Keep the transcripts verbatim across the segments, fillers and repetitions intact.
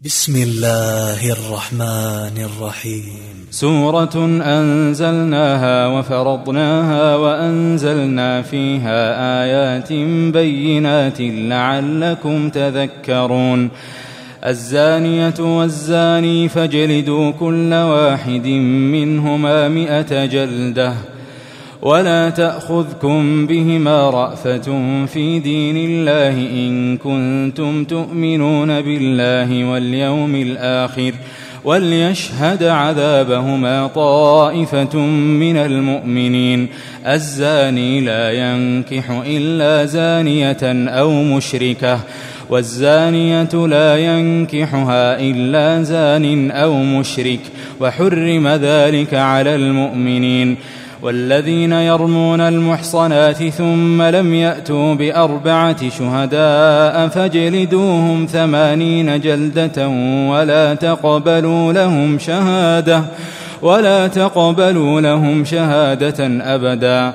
بسم الله الرحمن الرحيم. سورة أنزلناها وفرضناها وأنزلنا فيها آيات بينات لعلكم تذكرون. الزانية والزاني فاجلدوا كل واحد منهما مئة جلدة ولا تأخذكم بهما رأفة في دين الله إن كنتم تؤمنون بالله واليوم الآخر وليشهد عذابهما طائفة من المؤمنين. الزاني لا ينكح إلا زانية أو مشركة والزانية لا ينكحها إلا زان أو مشرك وحرم ذلك على المؤمنين. والذين يرمون المحصنات ثم لم يأتوا بأربعة شهداء فاجلدوهم ثمانين جلدة ولا تقبلوا لهم شهادة ولا تقبلوا لهم شهادة أبدا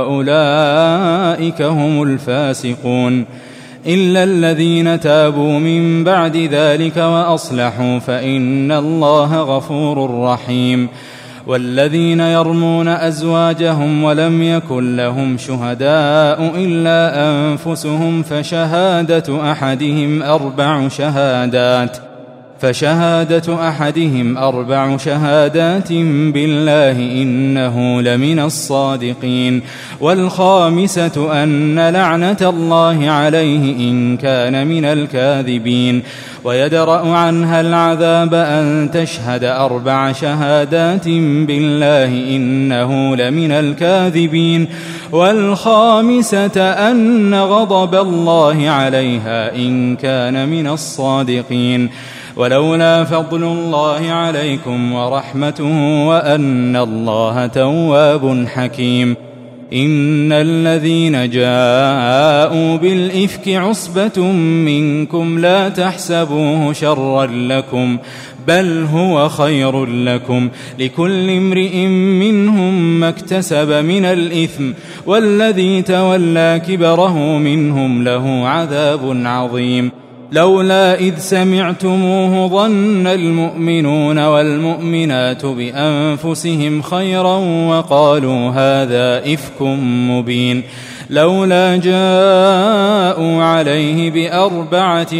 وأولئك هم الفاسقون. إلا الذين تابوا من بعد ذلك وأصلحوا فإن الله غفور رحيم. والذين يرمون أزواجهم ولم يكن لهم شهداء إلا أنفسهم فشهادة أحدهم أربع شهادات فشهادة أحدهم أربع شهادات بالله إنه لمن الصادقين. والخامسة أن لعنة الله عليه إن كان من الكاذبين. ويدرأ عنها العذاب أن تشهد أربع شهادات بالله إنه لمن الكاذبين. والخامسة أن غضب الله عليها إن كان من الصادقين. ولولا فضل الله عليكم ورحمته وأن الله تواب حكيم. إن الذين جاءوا بالإفك عصبة منكم لا تحسبوه شرا لكم بل هو خير لكم لكل امرئ منهم ما اكتسب من الإثم والذي تولى كبره منهم له عذاب عظيم. لولا إذ سمعتموه ظن المؤمنون والمؤمنات بأنفسهم خيرا وقالوا هذا إفك مبين. لولا جاءوا عليه بأربعة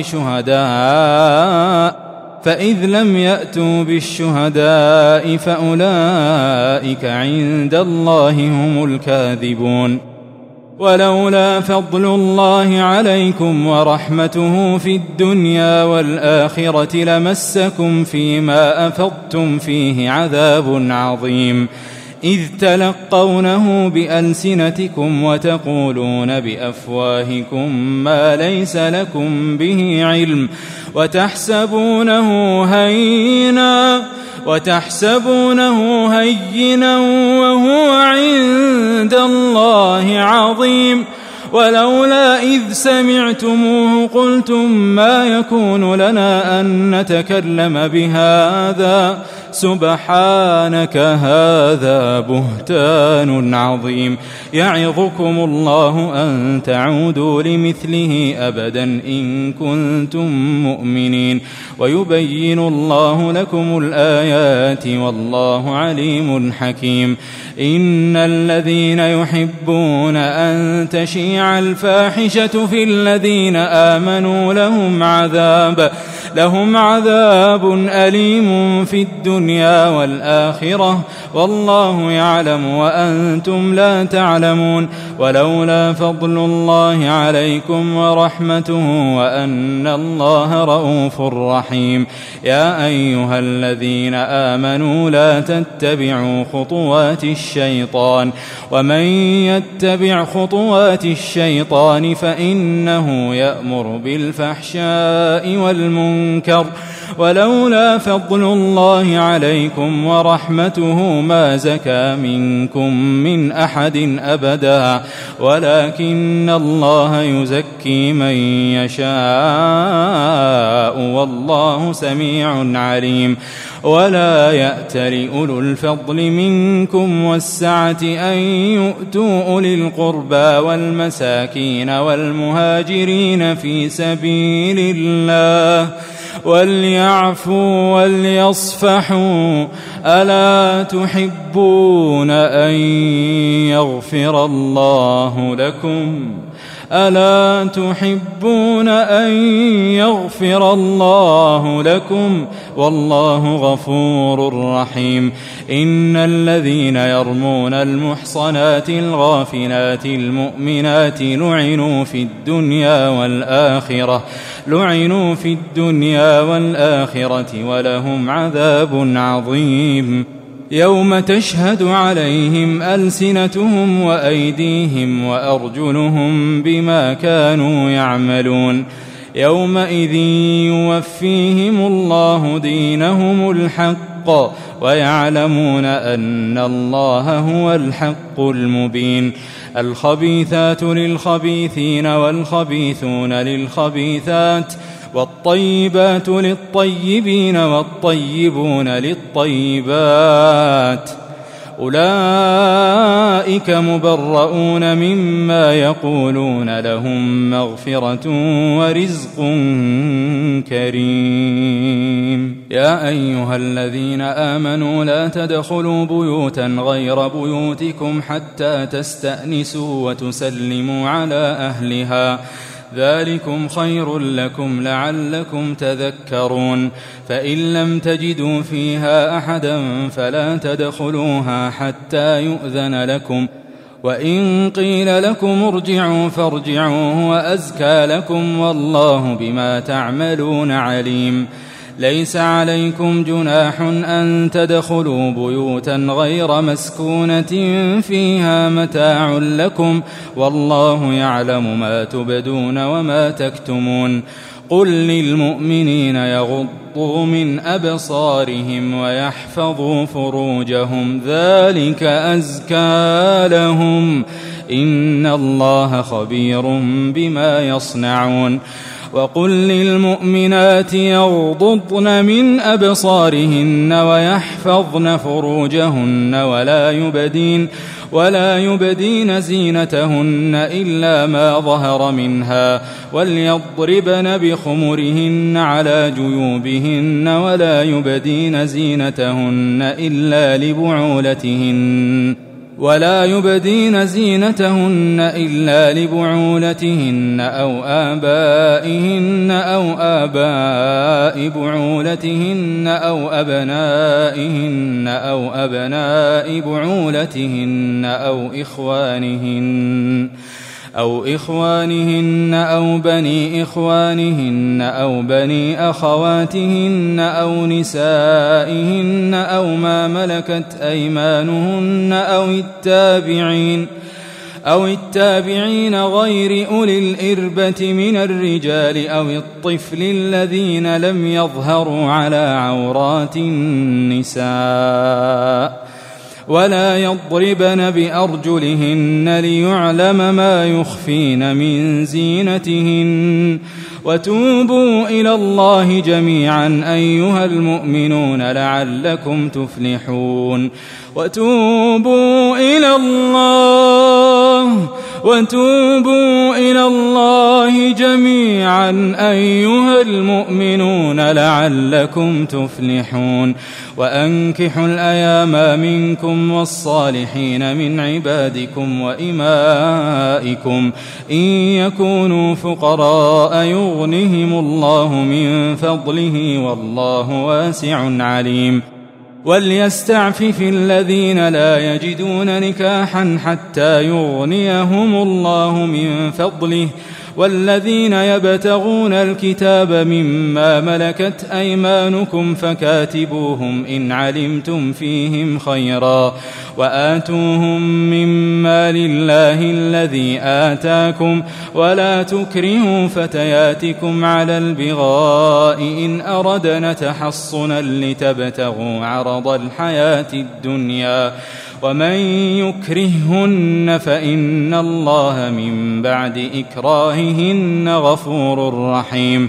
شهداء فإذ لم يأتوا بالشهداء فأولئك عند الله هم الكاذبون. ولولا فضل الله عليكم ورحمته في الدنيا والآخرة لمسكم فيما أفضتم فيه عذاب عظيم. إذ تلقونه بألسنتكم وتقولون بأفواهكم ما ليس لكم به علم وتحسبونه هينا وتحسبونه هينا وهو عند الله عظيم. ولولا إذ سمعتموه قلتم ما يكون لنا أن نتكلم بهذا سبحانك هذا بهتان عظيم. يعظكم الله أن تعودوا لمثله أبدا إن كنتم مؤمنين. ويبين الله لكم الآيات والله عليم حكيم. إن الذين يحبون أن تشيع الفاحشة في الذين آمنوا لهم عذاب لهم عذاب أليم في الدنيا والآخرة والله يعلم وأنتم لا تعلمون. ولولا فضل الله عليكم ورحمته وأن الله رؤوف رحيم. يا أيها الذين آمنوا لا تتبعوا خطوات الشيطان ومن يتبع خطوات الشيطان فإنه يأمر بالفحشاء والمنكر. ولولا فضل الله عليكم ورحمته ما زكى منكم من أحد أبدا ولكن الله يزكي من يشاء والله سميع عليم. ولا يأتل أولو الفضل منكم والسعة أن يؤتوا أولي القربى والمساكين والمهاجرين في سبيل الله وليعفوا وليصفحوا ألا تحبون أن يغفر الله لكم ألا تحبون أن يغفر الله لكم والله غفور رحيم إن الذين يرمون المحصنات الغافلات المؤمنات لعنوا في الدنيا والآخرة لعنوا في الدنيا والآخرة ولهم عذاب عظيم يوم تشهد عليهم ألسنتهم وأيديهم وأرجلهم بما كانوا يعملون يومئذ يوفيهم الله دينهم الحق ويعلمون أن الله هو الحق المبين الخبيثات للخبيثين والخبيثون للخبيثات والطيبات للطيبين والطيبون للطيبات أولئك مبرؤون مما يقولون لهم مغفرة ورزق كريم يا أيها الذين آمنوا لا تدخلوا بيوتا غير بيوتكم حتى تستأنسوا وتسلموا على أهلها ذلكم خير لكم لعلكم تذكرون فإن لم تجدوا فيها أحدا فلا تدخلوها حتى يؤذن لكم وإن قيل لكم ارجعوا فارجعوا هو أزكى لكم والله بما تعملون عليم ليس عليكم جناح أن تدخلوا بيوتا غير مسكونة فيها متاع لكم والله يعلم ما تبدون وما تكتمون قل للمؤمنين يغضوا من أبصارهم ويحفظوا فروجهم ذلك أزكى لهم إن الله خبير بما يصنعون وقل للمؤمنات يغضضن من أبصارهن ويحفظن فروجهن ولا يبدين ولا يبدين زينتهن إلا ما ظهر منها وليضربن بخمرهن على جيوبهن ولا يبدين زينتهن إلا لبعولتهن ولا يبدين زينتهن إلا لبعولتهن أو آبائهن أو آباء بعولتهن أو أبنائهن أو أبناء بعولتهن أو إخوانهن أو إخوانهن أو بني إخوانهن أو بني أخواتهن أو نسائهن أو ما ملكت أيمانهن أو التابعين أو التابعين غير أولي الإربة من الرجال أو الطفل الذين لم يظهروا على عورات النساء ولا يضربن بأرجلهن ليعلم ما يخفين من زينتهن وتوبوا إلى الله جميعا أيها المؤمنون لعلكم تفلحون وتوبوا إلى الله وتوبوا إلى الله جميعا أيها المؤمنون لعلكم تفلحون وأنكحوا الأيام منكم والصالحين من عبادكم وإمائكم إن يكونوا فقراء يغنهم الله من فضله والله واسع عليم وليستعفف الذين لا يجدون نكاحا حتى يغنيهم الله من فضله والذين يبتغون الكتاب مما ملكت أيمانكم فكاتبوهم إن علمتم فيهم خيرا وآتوهم مما لله الذي آتاكم ولا تكرهوا فتياتكم على البغاء إن أردنا تحصنا لتبتغوا عرض الحياة الدنيا ومن يكرههن فإن الله من بعد إكراههن غفور رحيم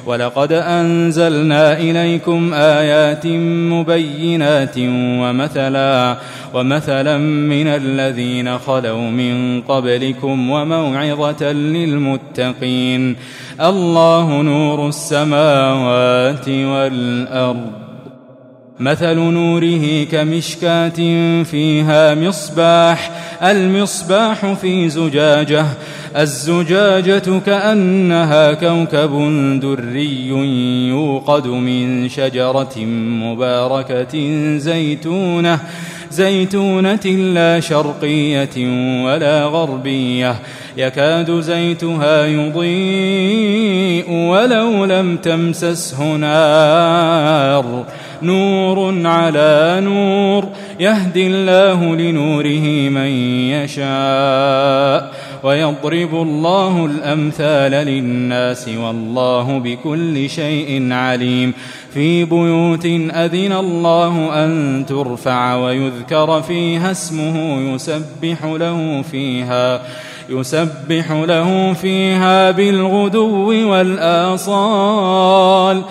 ولقد أنزلنا إليكم آيات مبينات ومثلا ومثلا من الذين خلوا من قبلكم وموعظة للمتقين. الله نور السماوات والأرض. مثل نوره كمشكاة فيها مصباح، المصباح في زجاجة، الزجاجة كأنها كوكب دري يوقد من شجرة مباركة زيتونة زيتونة لا شرقية ولا غربية، يكاد زيتها يضيء ولو لم تمسسه نار، نور على نور، يهدي الله لنوره من يشاء، ويضرب الله الأمثال للناس والله بكل شيء عليم. في بيوت أذن الله أن ترفع ويذكر فيها اسمه يسبح له فيها يسبح له فيها بالغدو والآصال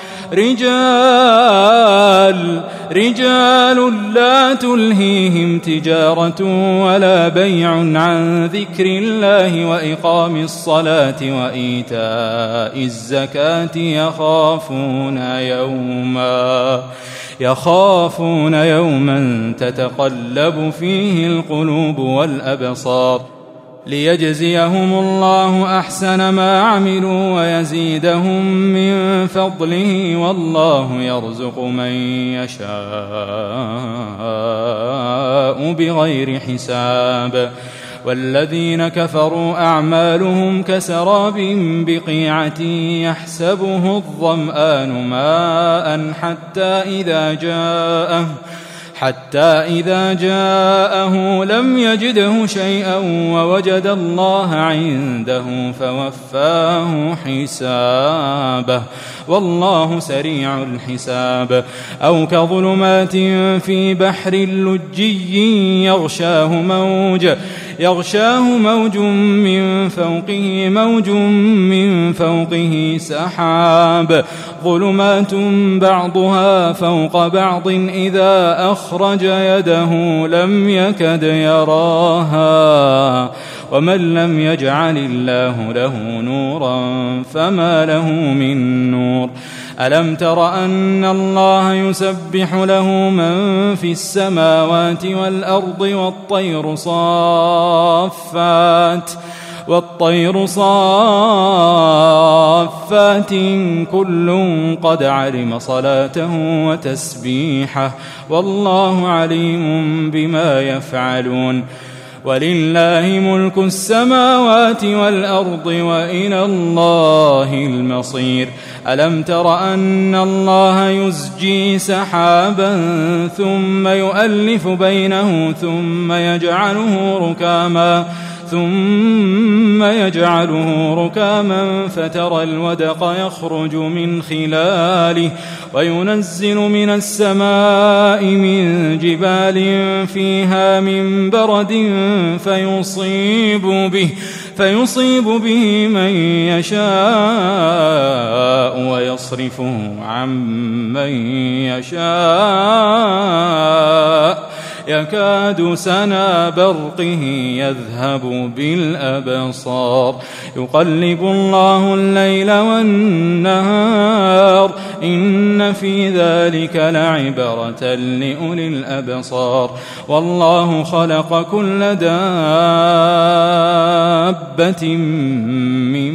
رجال رجال لا تلهيهم تجارة ولا بيع عن ذكر الله وإقام الصلاة وإيتاء الزكاة يخافون يوما يخافون يوما تتقلب فيه القلوب والأبصار ليجزيهم الله أحسن ما عملوا ويزيدهم من فضله والله يرزق من يشاء بغير حساب. والذين كفروا أعمالهم كسراب بقيعة يحسبه الظمآن ماء حتى إذا جاءه حتى إذا جاءه لم يجده شيئا ووجد الله عنده فوفاه حسابه والله سريع الحساب. أو كظلمات في بحر لجي يغشاه موج يغشاه موج من فوقه موج من فوقه سحاب ظلمات بعضها فوق بعض إذا أخرج يده لم يكد يراها ومن لم يجعل الله له نورا فما له من نور. ألم تر أن الله يسبح له من في السماوات والأرض والطير صافات والطير صافات كل قد علم صلاته وتسبيحه والله عليم بما يفعلون. ولله ملك السماوات والأرض وإلى الله المصير. ألم تر أن الله يزجي سحابا ثم يؤلف بينه ثم يجعله ركاما ثم يجعله ركاما فترى الودق يخرج من خلاله وينزل من السماء من جبال فيها من برد فيصيب به فيصيب به من يشاء ويصرفه عن من يشاء يكاد سنا برقه يذهب بالأبصار. يقلب الله الليل والنهار إن في ذلك لعبرة لأولي الأبصار. والله خلق كل دابة من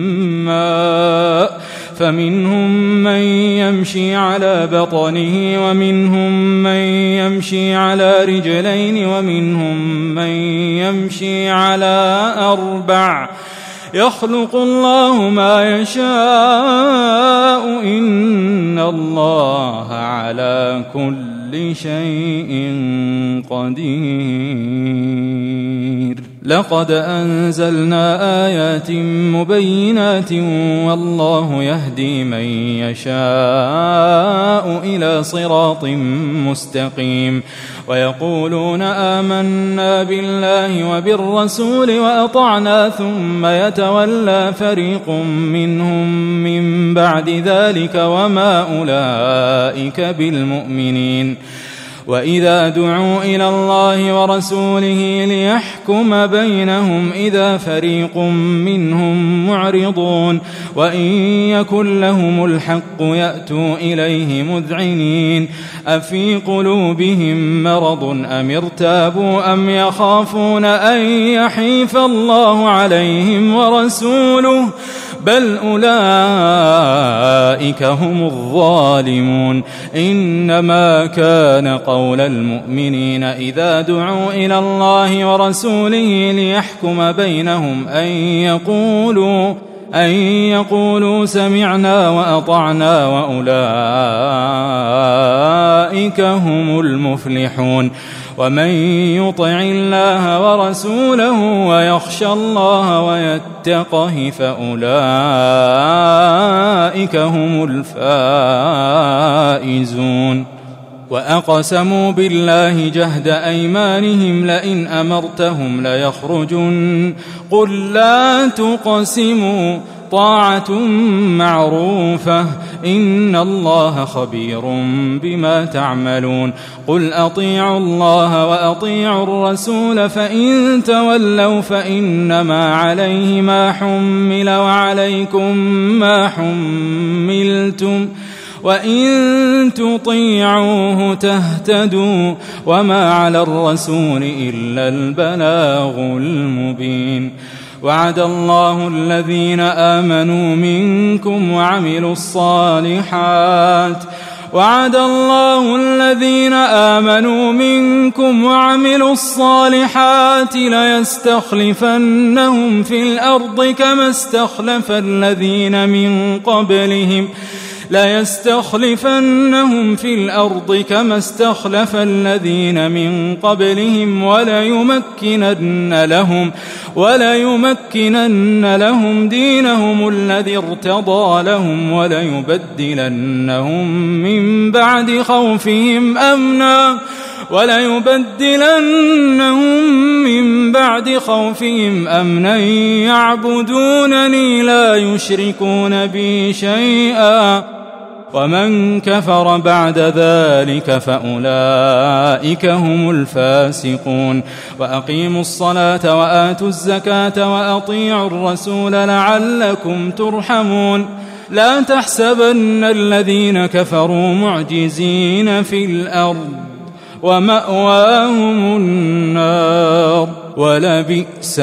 ماء فمنهم من يمشي على بطنه ومنهم من يمشي على رجلين ومنهم من يمشي على أربع يخلق الله ما يشاء إن الله على كل شيء قدير. لقد أنزلنا آيات مبينات والله يهدي من يشاء إلى صراط مستقيم ويقولون آمنا بالله وبالرسول وأطعنا ثم يتولى فريق منهم من بعد ذلك وما أولئك بالمؤمنين وإذا دعوا إلى الله ورسوله ليحكم بينهم إذا فريق منهم معرضون وإن يكن لهم الحق يأتوا إليه مذعنين أفي قلوبهم مرض أم ارتابوا أم يخافون أن يحيف الله عليهم ورسوله بل أولئك هم الظالمون إنما كان قول المؤمنين إذا دعوا إلى الله ورسوله ليحكم بينهم أن يقولوا أن يقولوا سمعنا وأطعنا وأولئك هم المفلحون ومن يطع الله ورسوله ويخشى الله ويتقه فأولئك هم الفائزون وأقسموا بالله جهد أيمانهم لئن أمرتهم ليخرجن قل لا تقسموا طاعة معروفة إن الله خبير بما تعملون قل أطيعوا الله وأطيعوا الرسول فإن تولوا فإنما عليه ما حمل وعليكم ما حملتم وإن تطيعوه تهتدوا وما على الرسول إلا البلاغ المبين وعد الله الذين آمنوا منكم وعملوا الصالحات وعد الله الذين آمنوا منكم وعملوا الصالحات ليستخلفنهم في الأرض كما استخلف الذين من قبلهم ليستخلفنهم في الأرض كما استخلف الذين من قبلهم وليمكنن لهم وليمكنن لهم دينهم الذي ارتضى لهم وليبدلنهم من بعد خوفهم أمنا وليبدلنهم من بعد خوفهم أمنا يعبدونني لا يشركون بي شيئا ومن كفر بعد ذلك فأولئك هم الفاسقون وأقيموا الصلاة وآتوا الزكاة وأطيعوا الرسول لعلكم ترحمون لا تحسبن الذين كفروا معجزين في الأرض ومأواهم النار ولبئس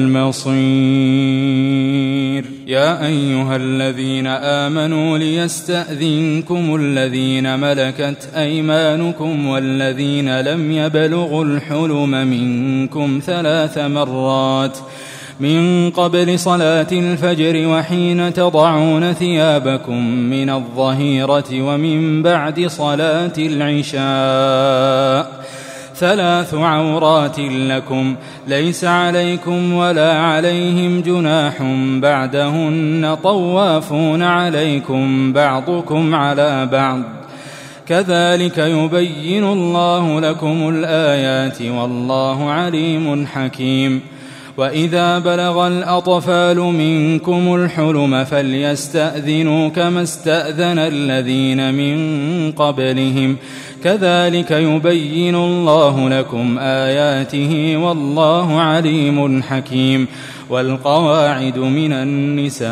المصير يا أيها الذين آمنوا ليستأذنكم الذين ملكت أيمانكم والذين لم يبلغوا الحلم منكم ثلاث مرات من قبل صلاة الفجر وحين تضعون ثيابكم من الظهيرة ومن بعد صلاة العشاء ثلاث عورات لكم ليس عليكم ولا عليهم جناح بعدهن طوافون عليكم بعضكم على بعض كذلك يبين الله لكم الآيات والله عليم حكيم وإذا بلغ الأطفال منكم الحلم فليستأذنوا كما استأذن الذين من قبلهم كذلك يبين الله لكم آياته والله عليم حكيم والقواعد من النساء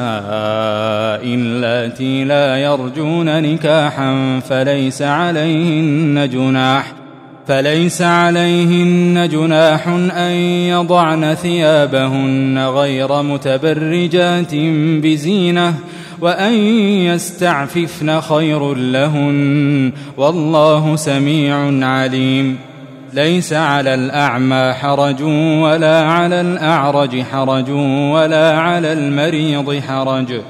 اللاتي لا يرجون نكاحا فليس عليهن جناح فليس عليهن جناح أن يضعن ثيابهن غير متبرجات بزينة وأن يستعففن خير لهن والله سميع عليم ليس على الأعمى حرج ولا على الأعرج حرج ولا على المريض حرج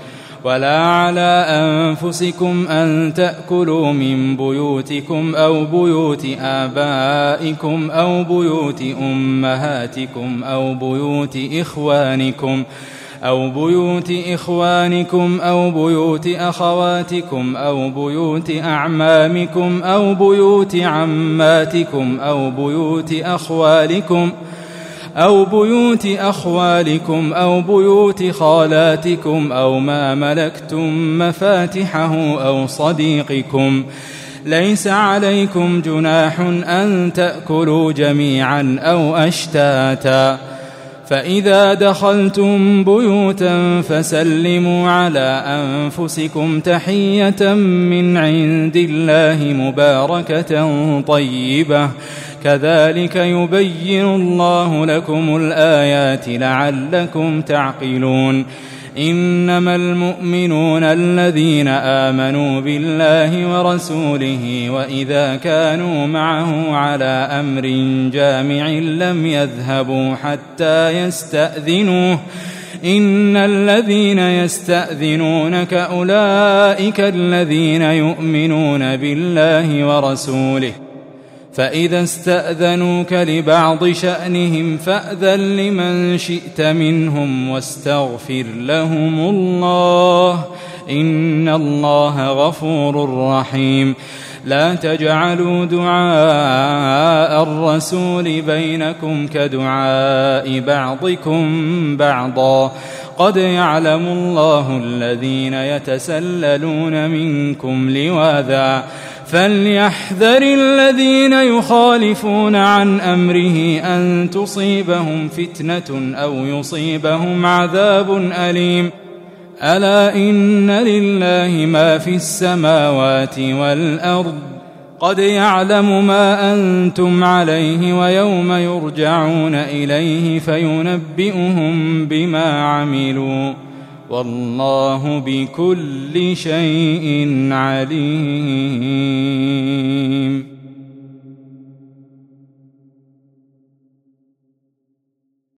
ولا على أنفسكم أن تأكلوا من بيوتكم أو بيوت آبائكم أو بيوت أمهاتكم أو بيوت إخوانكم أو بيوت إخوانكم أو بيوت أخواتكم أو بيوت أعمامكم أو بيوت عماتكم أو بيوت أخوالكم أو بيوت أخوالكم أو بيوت خالاتكم أو ما ملكتم مفاتحه أو صديقكم. ليس عليكم جناح أن تأكلوا جميعا أو أشتاتا. فإذا دخلتم بيوتا فسلموا على أنفسكم تحية من عند الله مباركة طيبة كذلك يبين الله لكم الآيات لعلكم تعقلون. إنما المؤمنون الذين آمنوا بالله ورسوله وإذا كانوا معه على أمر جامع لم يذهبوا حتى يستأذنوه إن الذين يستأذنونك أولئك الذين يؤمنون بالله ورسوله فإذا استأذنوك لبعض شأنهم فأذن لمن شئت منهم واستغفر لهم الله إن الله غفور رحيم. لا تجعلوا دعاء الرسول بينكم كدعاء بعضكم بعضا قد يعلم الله الذين يتسللون منكم لواذا فليحذر الذين يخالفون عن أمره أن تصيبهم فتنة أو يصيبهم عذاب أليم. ألا إن لله ما في السماوات والأرض قد يعلم ما أنتم عليه ويوم يرجعون إليه فينبئهم بما عملوا والله بكل شيء عليم.